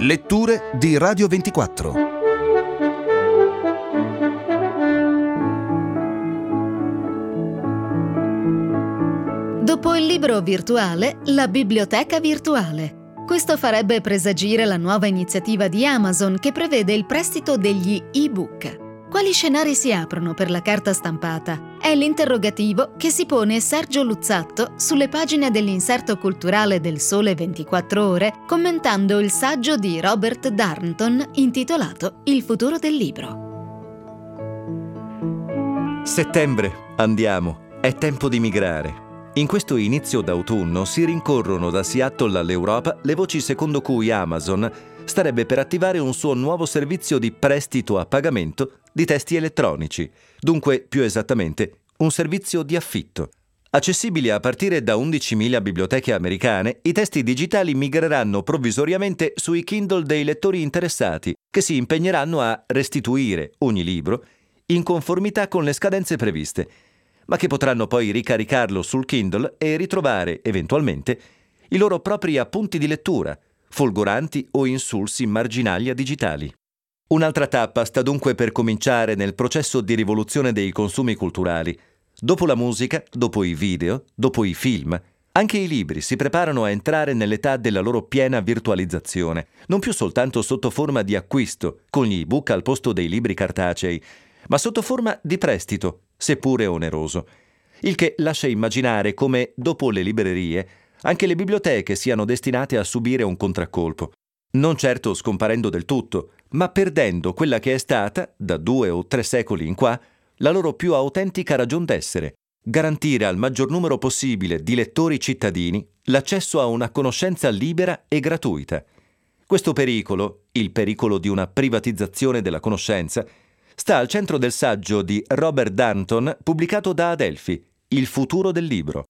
Letture di Radio 24. Dopo il libro virtuale, la biblioteca virtuale. Questo farebbe presagire la nuova iniziativa di Amazon che prevede il prestito degli e-book. Quali scenari si aprono per la carta stampata? È l'interrogativo che si pone Sergio Luzzatto sulle pagine dell'inserto culturale del Sole 24 Ore, commentando il saggio di Robert Darnton intitolato Il futuro del libro. Settembre, andiamo, è tempo di migrare. In questo inizio d'autunno si rincorrono da Seattle all'Europa le voci secondo cui Amazon starebbe per attivare un suo nuovo servizio di prestito a pagamento di testi elettronici, dunque più esattamente un servizio di affitto. Accessibili a partire da 11.000 biblioteche americane, i testi digitali migreranno provvisoriamente sui Kindle dei lettori interessati, che si impegneranno a restituire ogni libro in conformità con le scadenze previste, ma che potranno poi ricaricarlo sul Kindle e ritrovare, eventualmente, i loro propri appunti di lettura, folgoranti o insulsi in marginaglia digitali. Un'altra tappa sta dunque per cominciare nel processo di rivoluzione dei consumi culturali. Dopo la musica, dopo i video, dopo i film, anche i libri si preparano a entrare nell'età della loro piena virtualizzazione, non più soltanto sotto forma di acquisto, con gli ebook al posto dei libri cartacei, ma sotto forma di prestito, seppure oneroso. Il che lascia immaginare come, dopo le librerie, anche le biblioteche siano destinate a subire un contraccolpo, non certo scomparendo del tutto, ma perdendo quella che è stata, da 2 o 3 secoli in qua, la loro più autentica ragion d'essere: garantire al maggior numero possibile di lettori cittadini l'accesso a una conoscenza libera e gratuita. Questo pericolo, il pericolo di una privatizzazione della conoscenza, sta al centro del saggio di Robert Darnton pubblicato da Adelphi, Il futuro del libro.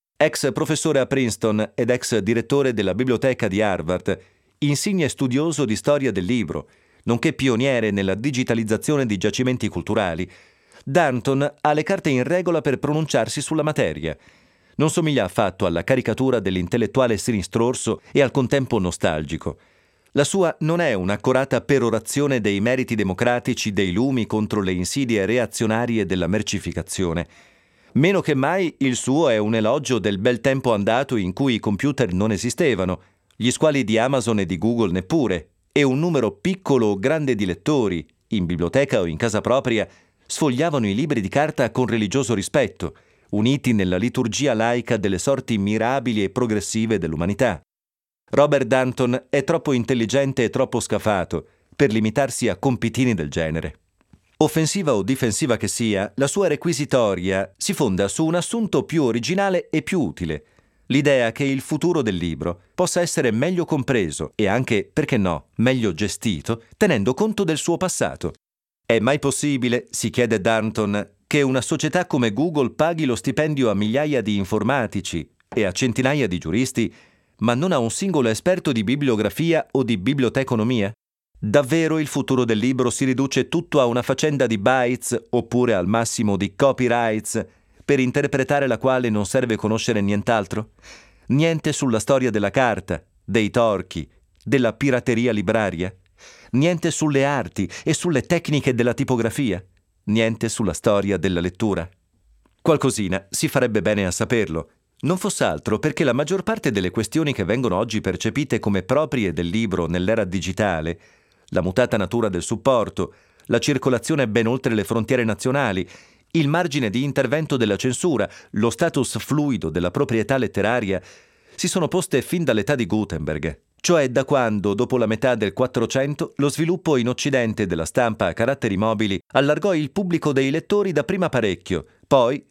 Ex professore a Princeton ed ex direttore della biblioteca di Harvard, insigne studioso di storia del libro, nonché pioniere nella digitalizzazione di giacimenti culturali, Darnton ha le carte in regola per pronunciarsi sulla materia. Non somiglia affatto alla caricatura dell'intellettuale sinistrorso e al contempo nostalgico. La sua non è un'accorata perorazione dei meriti democratici dei lumi contro le insidie reazionarie della mercificazione. Meno che mai il suo è un elogio del bel tempo andato in cui i computer non esistevano, gli squali di Amazon e di Google neppure, e un numero piccolo o grande di lettori, in biblioteca o in casa propria, sfogliavano i libri di carta con religioso rispetto, uniti nella liturgia laica delle sorti mirabili e progressive dell'umanità. Robert Darnton è troppo intelligente e troppo scafato per limitarsi a compitini del genere. Offensiva o difensiva che sia, la sua requisitoria si fonda su un assunto più originale e più utile: l'idea che il futuro del libro possa essere meglio compreso e anche, perché no, meglio gestito, tenendo conto del suo passato. È mai possibile, si chiede Darnton, che una società come Google paghi lo stipendio a migliaia di informatici e a centinaia di giuristi, ma non a un singolo esperto di bibliografia o di biblioteconomia? Davvero il futuro del libro si riduce tutto a una faccenda di bytes oppure al massimo di copyrights, per interpretare la quale non serve conoscere nient'altro? Niente sulla storia della carta, dei torchi, della pirateria libraria? Niente sulle arti e sulle tecniche della tipografia? Niente sulla storia della lettura? Qualcosina si farebbe bene a saperlo, non fosse altro perché la maggior parte delle questioni che vengono oggi percepite come proprie del libro nell'era digitale, la mutata natura del supporto, la circolazione ben oltre le frontiere nazionali, il margine di intervento della censura, lo status fluido della proprietà letteraria, si sono poste fin dall'età di Gutenberg, cioè da quando, dopo la metà del 400, lo sviluppo in Occidente della stampa a caratteri mobili allargò il pubblico dei lettori dapprima parecchio, poi,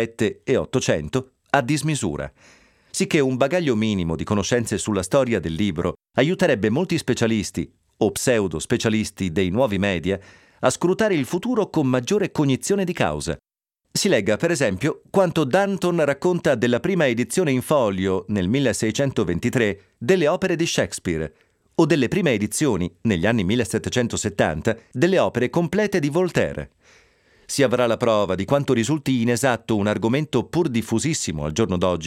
7 e 800, a dismisura. Sicché un bagaglio minimo di conoscenze sulla storia del libro aiuterebbe molti specialisti, o pseudo-specialisti dei nuovi media, a scrutare il futuro con maggiore cognizione di causa. Si legga, per esempio, quanto Darnton racconta della prima edizione in folio, nel 1623, delle opere di Shakespeare, o delle prime edizioni, negli anni 1770, delle opere complete di Voltaire. Si avrà la prova di quanto risulti inesatto un argomento pur diffusissimo al giorno d'oggi,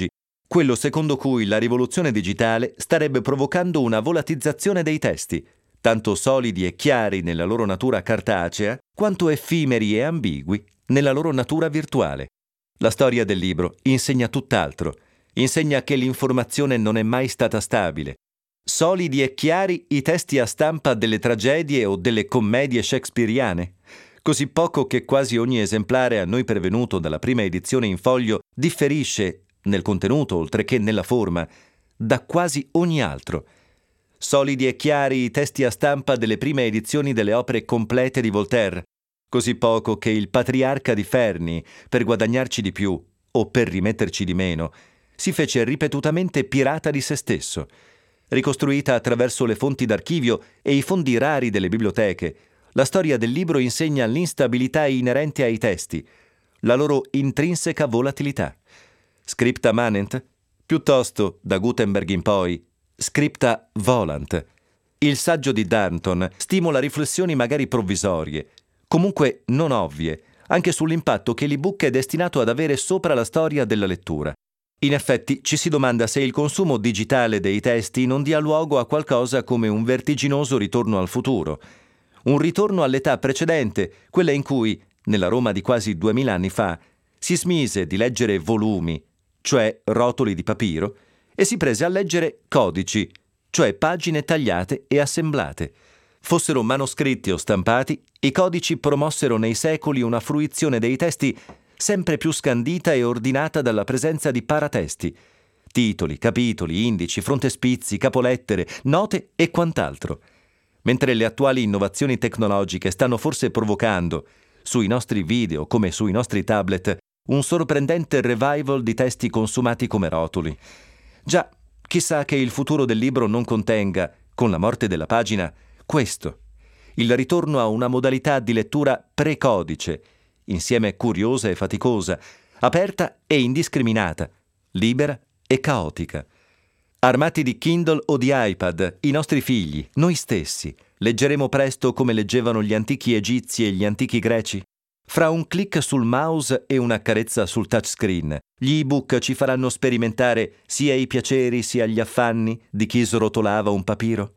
quello secondo cui la rivoluzione digitale starebbe provocando una volatilizzazione dei testi, tanto solidi e chiari nella loro natura cartacea, quanto effimeri e ambigui nella loro natura virtuale. La storia del libro insegna tutt'altro. Insegna che l'informazione non è mai stata stabile. Solidi e chiari i testi a stampa delle tragedie o delle commedie shakespeariane, così poco che quasi ogni esemplare a noi pervenuto dalla prima edizione in foglio differisce, nel contenuto oltre che nella forma, da quasi ogni altro. Solidi e chiari i testi a stampa delle prime edizioni delle opere complete di Voltaire, così poco che il patriarca di Ferni, per guadagnarci di più o per rimetterci di meno, si fece ripetutamente pirata di se stesso. Ricostruita attraverso le fonti d'archivio e i fondi rari delle biblioteche, la storia del libro insegna l'instabilità inerente ai testi, la loro intrinseca volatilità. Scripta manent, piuttosto, da Gutenberg in poi, scripta volant. Il saggio di Darnton stimola riflessioni magari provvisorie, comunque non ovvie, anche sull'impatto che l'ebook è destinato ad avere sopra la storia della lettura. In effetti ci si domanda se il consumo digitale dei testi non dia luogo a qualcosa come un vertiginoso ritorno al futuro, un ritorno all'età precedente, quella in cui, nella Roma di quasi 2000 anni fa, si smise di leggere volumi, cioè rotoli di papiro, e si prese a leggere codici, cioè pagine tagliate e assemblate. Fossero manoscritti o stampati, i codici promossero nei secoli una fruizione dei testi sempre più scandita e ordinata dalla presenza di paratesti, titoli, capitoli, indici, frontespizi, capolettere, note e quant'altro. Mentre le attuali innovazioni tecnologiche stanno forse provocando, sui nostri video come sui nostri tablet, un sorprendente revival di testi consumati come rotoli. Già, chissà che il futuro del libro non contenga, con la morte della pagina, questo, il ritorno a una modalità di lettura pre-codice, insieme curiosa e faticosa, aperta e indiscriminata, libera e caotica. Armati di Kindle o di iPad, i nostri figli, noi stessi, leggeremo presto come leggevano gli antichi egizi e gli antichi greci? Fra un click sul mouse e una carezza sul touchscreen, gli ebook ci faranno sperimentare sia i piaceri sia gli affanni di chi srotolava un papiro?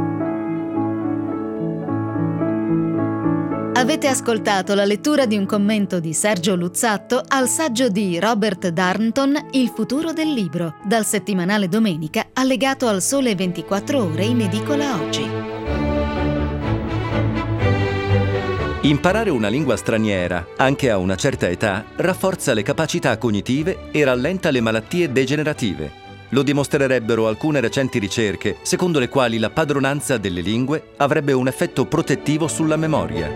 Avete ascoltato la lettura di un commento di Sergio Luzzatto al saggio di Robert Darnton Il futuro del libro, dal settimanale Domenica, allegato al Sole 24 Ore in edicola oggi. Imparare una lingua straniera, anche a una certa età, rafforza le capacità cognitive e rallenta le malattie degenerative. Lo dimostrerebbero alcune recenti ricerche, secondo le quali la padronanza delle lingue avrebbe un effetto protettivo sulla memoria.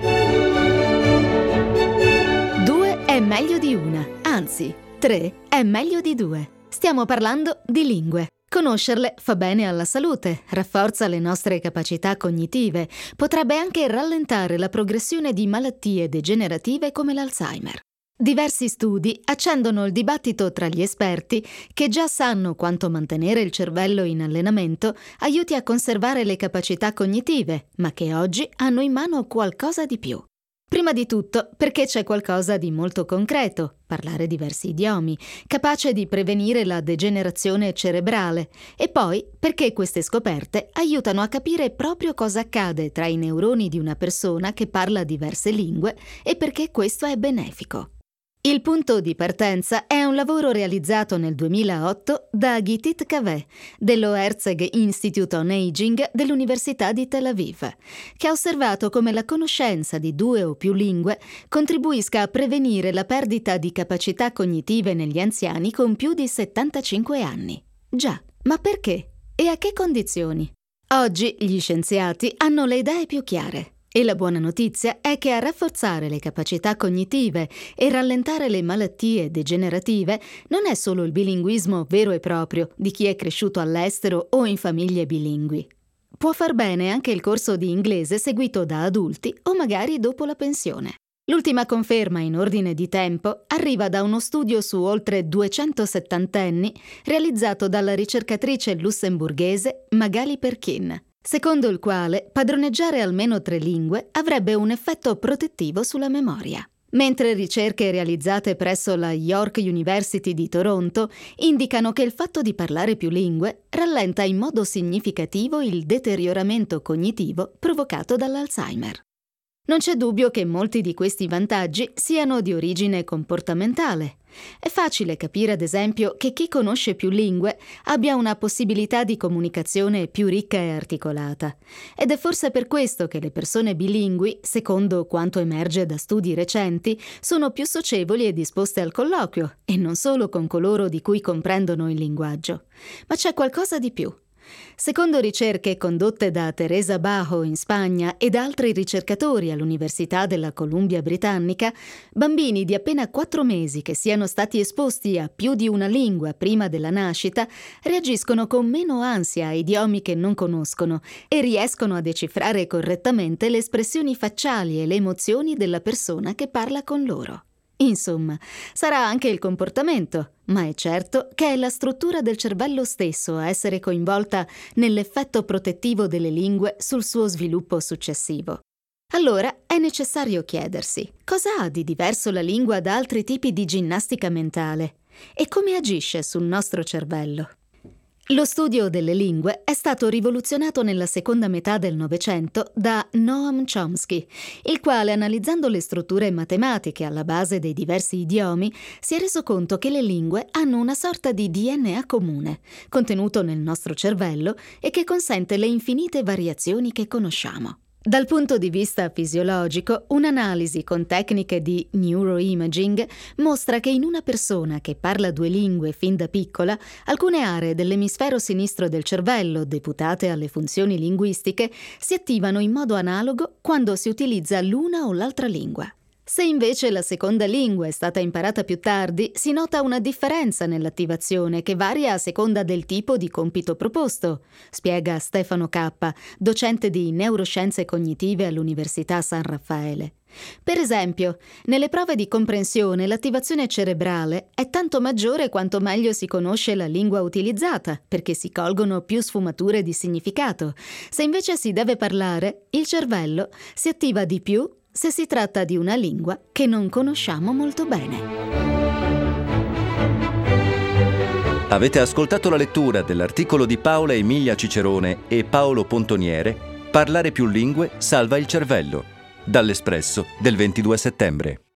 2 è meglio di 1, anzi, 3 è meglio di 2. Stiamo parlando di lingue. Conoscerle fa bene alla salute, rafforza le nostre capacità cognitive, potrebbe anche rallentare la progressione di malattie degenerative come l'Alzheimer. Diversi studi accendono il dibattito tra gli esperti che già sanno quanto mantenere il cervello in allenamento aiuti a conservare le capacità cognitive, ma che oggi hanno in mano qualcosa di più. Prima di tutto perché c'è qualcosa di molto concreto, parlare diversi idiomi, capace di prevenire la degenerazione cerebrale, e poi perché queste scoperte aiutano a capire proprio cosa accade tra i neuroni di una persona che parla diverse lingue e perché questo è benefico. Il punto di partenza è un lavoro realizzato nel 2008 da Gitit Kaveh dello Herzog Institute on Aging dell'Università di Tel Aviv, che ha osservato come la conoscenza di 2 o più lingue contribuisca a prevenire la perdita di capacità cognitive negli anziani con più di 75 anni. Già, ma perché? E a che condizioni? Oggi gli scienziati hanno le idee più chiare. E la buona notizia è che a rafforzare le capacità cognitive e rallentare le malattie degenerative non è solo il bilinguismo vero e proprio di chi è cresciuto all'estero o in famiglie bilingui. Può far bene anche il corso di inglese seguito da adulti o magari dopo la pensione. L'ultima conferma in ordine di tempo arriva da uno studio su oltre 270enni realizzato dalla ricercatrice lussemburghese Magali Perkin, secondo il quale padroneggiare almeno 3 lingue avrebbe un effetto protettivo sulla memoria. mentre ricerche realizzate presso la York University di Toronto indicano che il fatto di parlare più lingue rallenta in modo significativo il deterioramento cognitivo provocato dall'Alzheimer. Non c'è dubbio che molti di questi vantaggi siano di origine comportamentale. È facile capire, ad esempio, che chi conosce più lingue abbia una possibilità di comunicazione più ricca e articolata. Ed è forse per questo che le persone bilingui, secondo quanto emerge da studi recenti, sono più socievoli e disposte al colloquio, e non solo con coloro di cui comprendono il linguaggio. Ma c'è qualcosa di più. Secondo ricerche condotte da Teresa Bajo in Spagna e da altri ricercatori all'Università della Columbia Britannica, bambini di appena 4 mesi che siano stati esposti a più di una lingua prima della nascita reagiscono con meno ansia a idiomi che non conoscono e riescono a decifrare correttamente le espressioni facciali e le emozioni della persona che parla con loro. Insomma, sarà anche il comportamento, ma è certo che è la struttura del cervello stesso a essere coinvolta nell'effetto protettivo delle lingue sul suo sviluppo successivo. Allora è necessario chiedersi: cosa ha di diverso la lingua da altri tipi di ginnastica mentale? E come agisce sul nostro cervello? Lo studio delle lingue è stato rivoluzionato nella seconda metà del Novecento da Noam Chomsky, il quale, analizzando le strutture matematiche alla base dei diversi idiomi, si è reso conto che le lingue hanno una sorta di DNA comune, contenuto nel nostro cervello e che consente le infinite variazioni che conosciamo. Dal punto di vista fisiologico, un'analisi con tecniche di neuroimaging mostra che in una persona che parla 2 lingue fin da piccola, alcune aree dell'emisfero sinistro del cervello, deputate alle funzioni linguistiche, si attivano in modo analogo quando si utilizza l'una o l'altra lingua. Se invece la seconda lingua è stata imparata più tardi, si nota una differenza nell'attivazione che varia a seconda del tipo di compito proposto, spiega Stefano Cappa, docente di neuroscienze cognitive all'Università San Raffaele. Per esempio, nelle prove di comprensione l'attivazione cerebrale è tanto maggiore quanto meglio si conosce la lingua utilizzata, perché si colgono più sfumature di significato. Se invece si deve parlare, il cervello si attiva di più se si tratta di una lingua che non conosciamo molto bene. Avete ascoltato la lettura dell'articolo di Paola Emilia Cicerone e Paolo Pontoniere «Parlare più lingue salva il cervello», dall'Espresso del 22 settembre.